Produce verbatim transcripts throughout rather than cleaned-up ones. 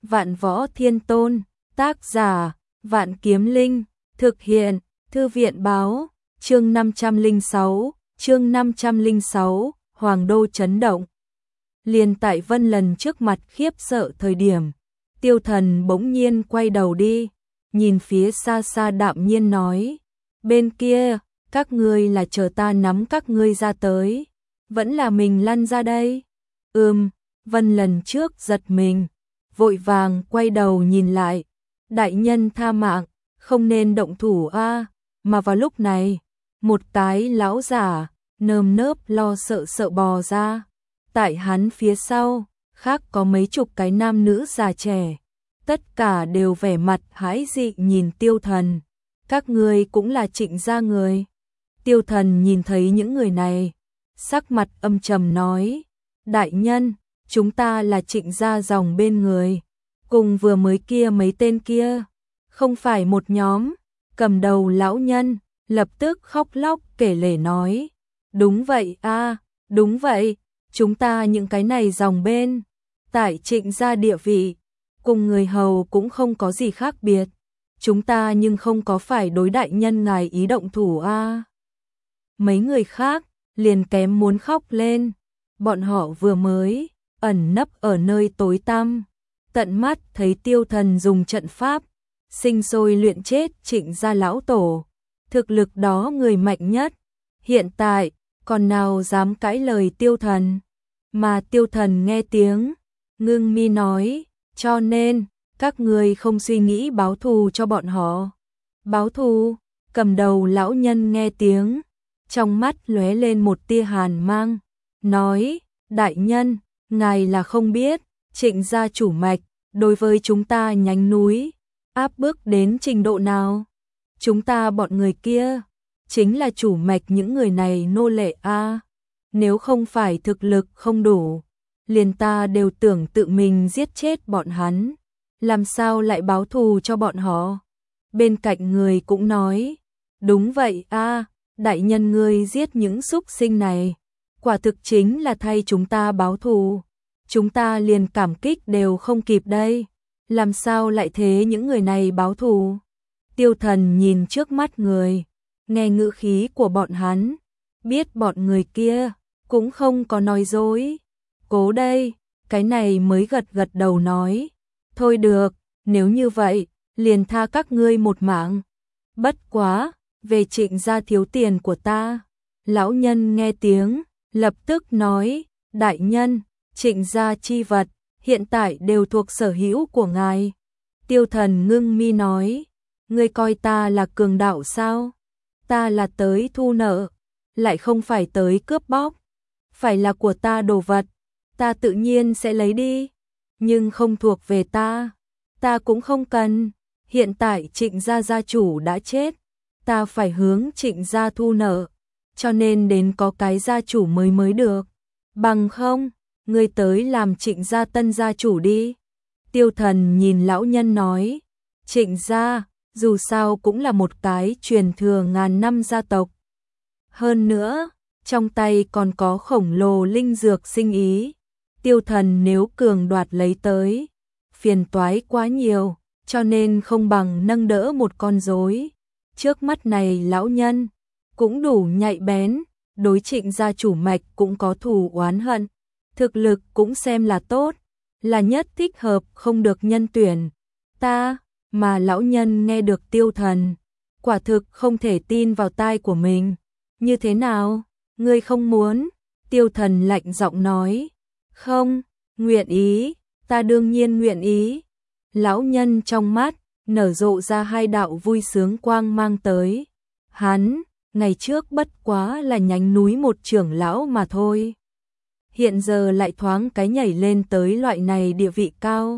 Vạn Võ Thiên Tôn, tác giả, Vạn Kiếm Linh, thực hiện, Thư viện báo, chương năm trăm lẻ sáu, chương năm trăm lẻ sáu, Hoàng Đô chấn động. Liền tại Vân Lần trước mặt khiếp sợ thời điểm, Tiêu Thần bỗng nhiên quay đầu đi, nhìn phía xa xa đạm nhiên nói, bên kia, các ngươi là chờ ta nắm các ngươi ra tới, vẫn là mình lăn ra đây? Ừm, Vân Lần trước giật mình, vội vàng quay đầu nhìn lại, đại nhân tha mạng, không nên động thủ a. Mà vào lúc này, một cái lão giả, nơm nớp lo sợ sợ bò ra, tại hắn phía sau, khác có mấy chục cái nam nữ già trẻ, tất cả đều vẻ mặt hãi dị nhìn Tiêu Thần, các ngươi cũng là Trịnh gia người. Tiêu Thần nhìn thấy những người này, sắc mặt âm trầm nói, đại nhân, chúng ta là Trịnh gia dòng bên người, cùng vừa mới kia mấy tên kia, không phải một nhóm. Cầm đầu lão nhân, lập tức khóc lóc kể lể nói, đúng vậy a, đúng vậy, chúng ta những cái này dòng bên, tại Trịnh gia địa vị, cùng người hầu cũng không có gì khác biệt, chúng ta nhưng không có phải đối đại nhân ngài ý động thủ a. Mấy người khác, liền kém muốn khóc lên, bọn họ vừa mới, ẩn nấp ở nơi tối tăm, tận mắt thấy Tiêu Thần dùng trận pháp, sinh sôi luyện chết Trịnh gia lão tổ, thực lực đó người mạnh nhất, hiện tại, còn nào dám cãi lời Tiêu Thần, mà Tiêu Thần nghe tiếng, ngưng mi nói, cho nên, các người không suy nghĩ báo thù cho bọn họ. Báo thù, cầm đầu lão nhân nghe tiếng, trong mắt lóe lên một tia hàn mang, nói, đại nhân, ngài là không biết, Trịnh gia chủ mạch, đối với chúng ta nhánh núi, áp bức đến trình độ nào? Chúng ta bọn người kia, chính là chủ mạch những người này nô lệ a. Nếu không phải thực lực không đủ, liền ta đều tưởng tự mình giết chết bọn hắn, làm sao lại báo thù cho bọn họ? Bên cạnh người cũng nói, đúng vậy a, đại nhân ngươi giết những súc sinh này, quả thực chính là thay chúng ta báo thù, chúng ta liền cảm kích đều không kịp đây. Làm sao lại thế những người này báo thù? Tiêu Thần nhìn trước mắt người, nghe ngữ khí của bọn hắn, biết bọn người kia cũng không có nói dối. Cố đây, cái này mới gật gật đầu nói, thôi được, nếu như vậy, liền tha các ngươi một mạng. Bất quá, về Trịnh gia thiếu tiền của ta. Lão nhân nghe tiếng, lập tức nói, đại nhân, Trịnh gia chi vật hiện tại đều thuộc sở hữu của ngài. Tiêu Thần ngưng mi nói, ngươi coi ta là cường đạo sao? Ta là tới thu nợ, lại không phải tới cướp bóc. Phải là của ta đồ vật, ta tự nhiên sẽ lấy đi, nhưng không thuộc về ta, ta cũng không cần. Hiện tại Trịnh gia gia chủ đã chết, ta phải hướng Trịnh gia thu nợ, cho nên đến có cái gia chủ mới mới được. Bằng không, ngươi tới làm Trịnh gia tân gia chủ đi. Tiêu Thần nhìn lão nhân nói, Trịnh gia, dù sao cũng là một cái truyền thừa ngàn năm gia tộc. Hơn nữa, trong tay còn có khổng lồ linh dược sinh ý. Tiêu Thần nếu cường đoạt lấy tới, phiền toái quá nhiều, cho nên không bằng nâng đỡ một con rối. Trước mắt này lão nhân, cũng đủ nhạy bén, đối Trịnh gia chủ mạch cũng có thù oán hận. Thực lực cũng xem là tốt, là nhất thích hợp không được nhân tuyển. Ta, mà lão nhân nghe được Tiêu Thần, quả thực không thể tin vào tai của mình. Như thế nào? Ngươi không muốn? Tiêu Thần lạnh giọng nói. Không, nguyện ý, ta đương nhiên nguyện ý. Lão nhân trong mắt, nở rộ ra hai đạo vui sướng quang mang tới. Hắn, ngày trước bất quá là nhánh núi một trưởng lão mà thôi. Hiện giờ lại thoáng cái nhảy lên tới loại này địa vị cao.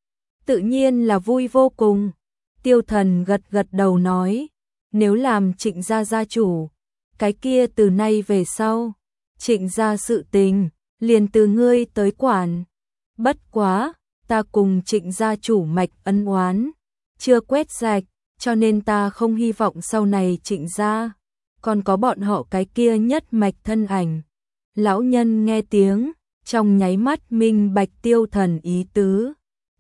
Tự nhiên là vui vô cùng. Tiêu Thần gật gật đầu nói, nếu làm Trịnh gia gia chủ, cái kia từ nay về sau, Trịnh gia sự tình, liền từ ngươi tới quản. Bất quá, ta cùng Trịnh gia chủ mạch ân oán, chưa quét sạch, cho nên ta không hy vọng sau này Trịnh gia, còn có bọn họ cái kia nhất mạch thân ảnh. Lão nhân nghe tiếng, trong nháy mắt minh bạch Tiêu Thần ý tứ.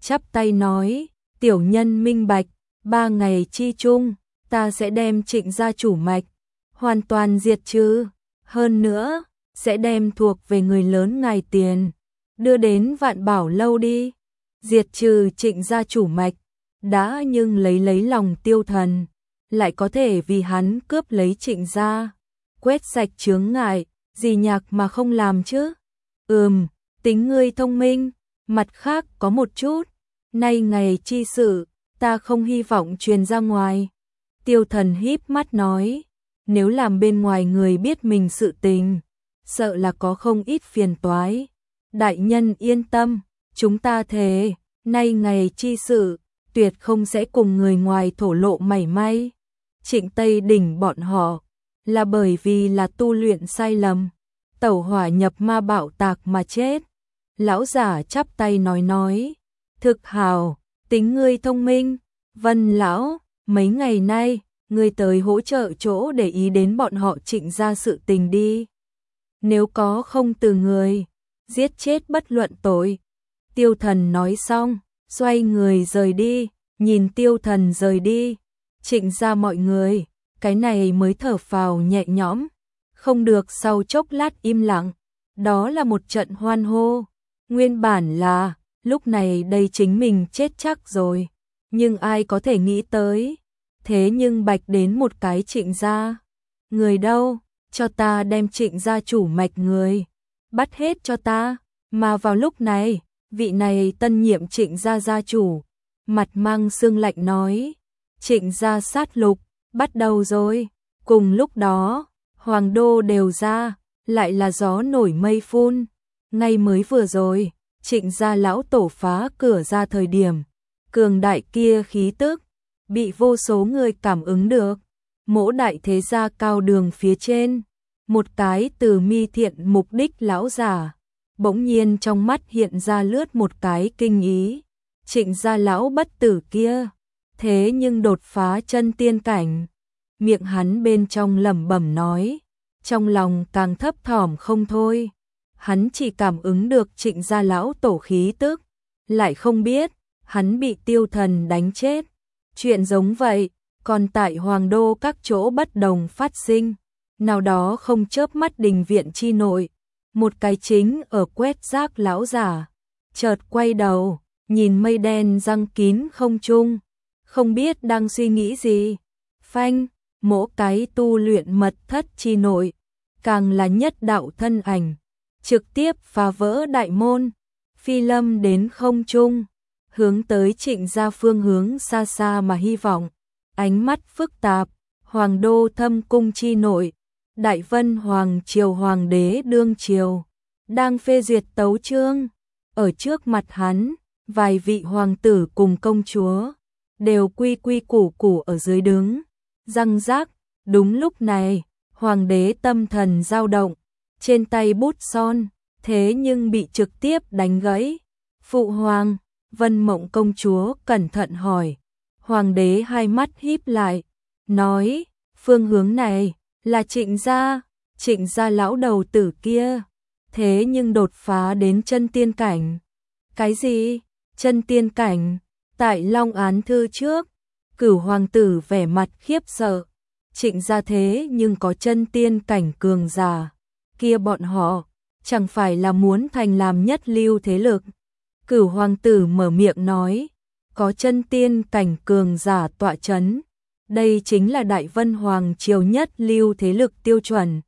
chắp tay nói, tiểu nhân minh bạch, ba ngày chi chung, ta sẽ đem Trịnh gia chủ mạch hoàn toàn diệt trừ, hơn nữa, sẽ đem thuộc về người lớn ngài tiền, đưa đến Vạn Bảo lâu đi. Diệt trừ Trịnh gia chủ mạch, đã nhưng lấy lấy lòng Tiêu Thần, lại có thể vì hắn cướp lấy Trịnh gia, quét sạch chướng ngại, gì nhạc mà không làm chứ? Ừm, tính ngươi thông minh, mặt khác có một chút, nay ngày chi sự, ta không hy vọng truyền ra ngoài. Tiêu Thần híp mắt nói, nếu làm bên ngoài người biết mình sự tình, sợ là có không ít phiền toái. Đại nhân yên tâm, chúng ta thề, nay ngày chi sự, tuyệt không sẽ cùng người ngoài thổ lộ mảy may. Trịnh Tây Đỉnh bọn họ, là bởi vì là tu luyện sai lầm, tẩu hỏa nhập ma bạo tạc mà chết. Lão giả chắp tay nói nói, thực hào, tính ngươi thông minh, Vân lão, mấy ngày nay, ngươi tới hỗ trợ chỗ để ý đến bọn họ Trịnh gia sự tình đi. Nếu có không từ người, giết chết bất luận tội. Tiêu Thần nói xong, xoay người rời đi, nhìn Tiêu Thần rời đi, Trịnh gia mọi người, cái này mới thở phào nhẹ nhõm, không được sau chốc lát im lặng, đó là một trận hoan hô. Nguyên bản là, lúc này đây chính mình chết chắc rồi, nhưng ai có thể nghĩ tới, thế nhưng bạch đến một cái Trịnh gia. Người đâu, cho ta đem Trịnh gia chủ mạch người, bắt hết cho ta, mà vào lúc này, vị này tân nhiệm Trịnh gia gia chủ, mặt mang sương lạnh nói, Trịnh gia sát lục, bắt đầu rồi. Cùng lúc đó, Hoàng đô đều ra, lại là gió nổi mây phun. Ngay mới vừa rồi, Trịnh gia lão tổ phá cửa ra thời điểm, cường đại kia khí tức, bị vô số người cảm ứng được. Mỗ đại thế gia cao đường phía trên, một cái từ mi thiện mục đích lão giả, bỗng nhiên trong mắt hiện ra lướt một cái kinh ý. Trịnh gia lão bất tử kia, thế nhưng đột phá chân tiên cảnh. Miệng hắn bên trong lẩm bẩm nói, trong lòng càng thấp thỏm không thôi. Hắn chỉ cảm ứng được Trịnh gia lão tổ khí tức, lại không biết, hắn bị Tiêu Thần đánh chết. Chuyện giống vậy, còn tại Hoàng đô các chỗ bất đồng phát sinh. Nào đó không chớp mắt đình viện chi nội, một cái chính ở quét rác lão giả, chợt quay đầu, nhìn mây đen giăng kín không trung, không biết đang suy nghĩ gì. Phanh, mỗi cái tu luyện mật thất chi nội, càng là nhất đạo thân ảnh, trực tiếp phá vỡ đại môn, phi lâm đến không trung, hướng tới Trịnh gia phương hướng xa xa mà hy vọng. Ánh mắt phức tạp, Hoàng đô thâm cung chi nội, Đại Vân Hoàng triều hoàng đế đương triều, đang phê duyệt tấu chương. Ở trước mặt hắn, vài vị hoàng tử cùng công chúa, đều quy quy củ củ ở dưới đứng. Răng rác, đúng lúc này, hoàng đế tâm thần dao động, trên tay bút son, thế nhưng bị trực tiếp đánh gãy. Phụ hoàng, Vân Mộng công chúa cẩn thận hỏi. Hoàng đế hai mắt híp lại, nói, phương hướng này, là Trịnh gia, Trịnh gia lão đầu tử kia, thế nhưng đột phá đến chân tiên cảnh. Cái gì? Chân tiên cảnh? Tại Long Án thư trước, Cửu hoàng tử vẻ mặt khiếp sợ. Trịnh gia thế nhưng có chân tiên cảnh cường giả, kia bọn họ chẳng phải là muốn thành làm nhất lưu thế lực. Cửu hoàng tử mở miệng nói, có chân tiên cảnh cường giả tọa chấn, đây chính là Đại Vân Hoàng triều nhất lưu thế lực tiêu chuẩn.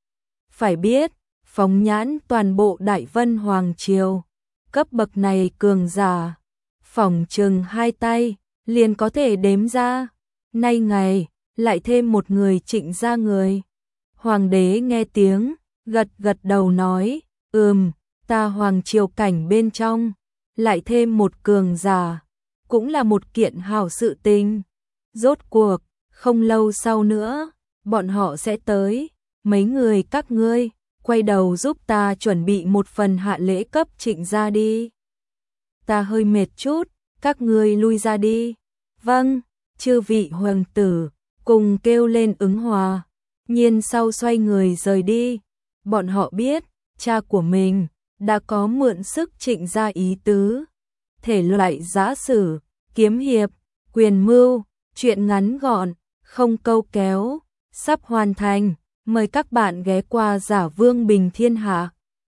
Phải biết, phóng nhãn toàn bộ Đại Vân Hoàng triều, cấp bậc này cường giả, phỏng chừng hai tay, liền có thể đếm ra. Nay ngày, lại thêm một người Trịnh gia người. Hoàng đế nghe tiếng, gật gật đầu nói, ừm, ta Hoàng triều cảnh bên trong, lại thêm một cường giả, cũng là một kiện hảo sự tình. Rốt cuộc, không lâu sau nữa, bọn họ sẽ tới, mấy người các ngươi, quay đầu giúp ta chuẩn bị một phần hạ lễ cấp Trịnh gia đi. Ta hơi mệt chút, các ngươi lui ra đi. Vâng, chư vị hoàng tử, cùng kêu lên ứng hòa, nhiên sau xoay người rời đi. Bọn họ biết, cha của mình, đã có mượn sức Trịnh gia ý tứ. thể loại giã sử, kiếm hiệp, quyền mưu, truyện ngắn gọn, không câu kéo, sắp hoàn thành. Mời các bạn ghé qua Giả Vương Bình Thiên Hạ.